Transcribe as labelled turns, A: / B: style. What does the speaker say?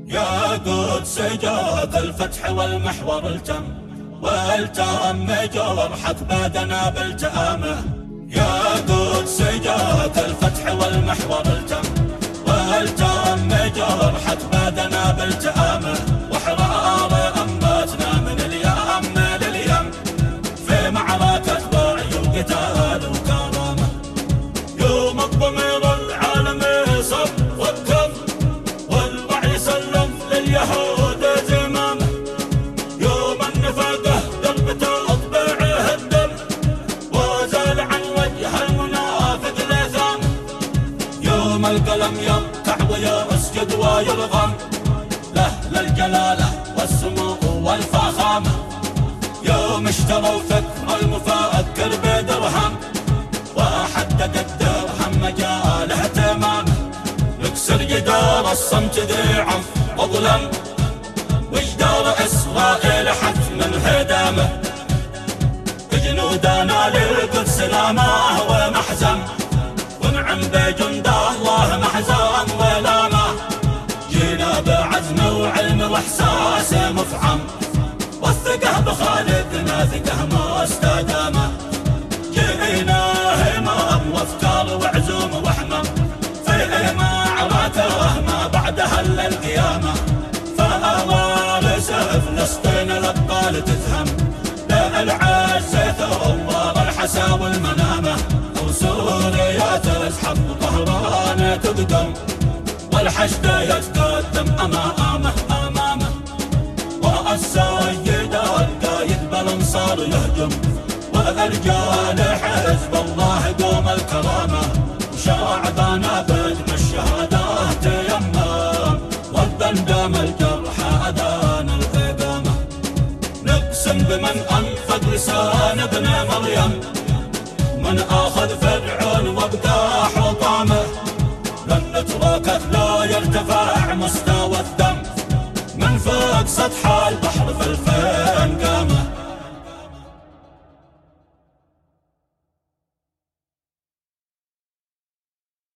A: يا قدس جود الفتح والمحور التم، والتم جرحة بدنا بالتأمه. يا قدس جود الفتح والمحور التم، والتم جرحة بدنا بالتأمه. وحرار أمتنا من اليم لليم، في معركة وعي وقتال وكرامة. يوم الضمير العالم يصب والكف، والوعي سلم لليهود زمامه. يوم النفاقه دربته اطباعه الدم، وزال عن وجه المنافق لثامه. يوم القلم يركع ويسجد ويرغم له للجلاله والسمو والفخامه. يوم اشتروا فكر المفكر بدرهم، وحدد الدرهم مجاله تمامه. نكسر جدار الصمت ذيعا وظلم، وجدار إسرائيل حتما هدامه. جنودنا للقدس لامه ومحزم، ونعم بجند الله محزن ولامه. جينا بعزم وعلم واحساس مفعم، والثقة بخالدنا ثقة مستدامة. جينا همم وافكار وعزوم وحمم، في معركة ما بعدها الا القيامة. فوارث فلسطين الابطال تفهم، لا العز ثوار الحسا والمنامة. وسوريا تزحف طهران تقدم، والحشد يتقدم أمامه أمامه. والسيد القايد بالانصار يهجم، والرجال حزب الله قوم الكرامة. وشعبنا بدم الشهادات تيمم، والذندم الجرحى أذان الإقامة. نقسم بمن أنفق لسان ابن مريم، من آخذ فرعون وابقى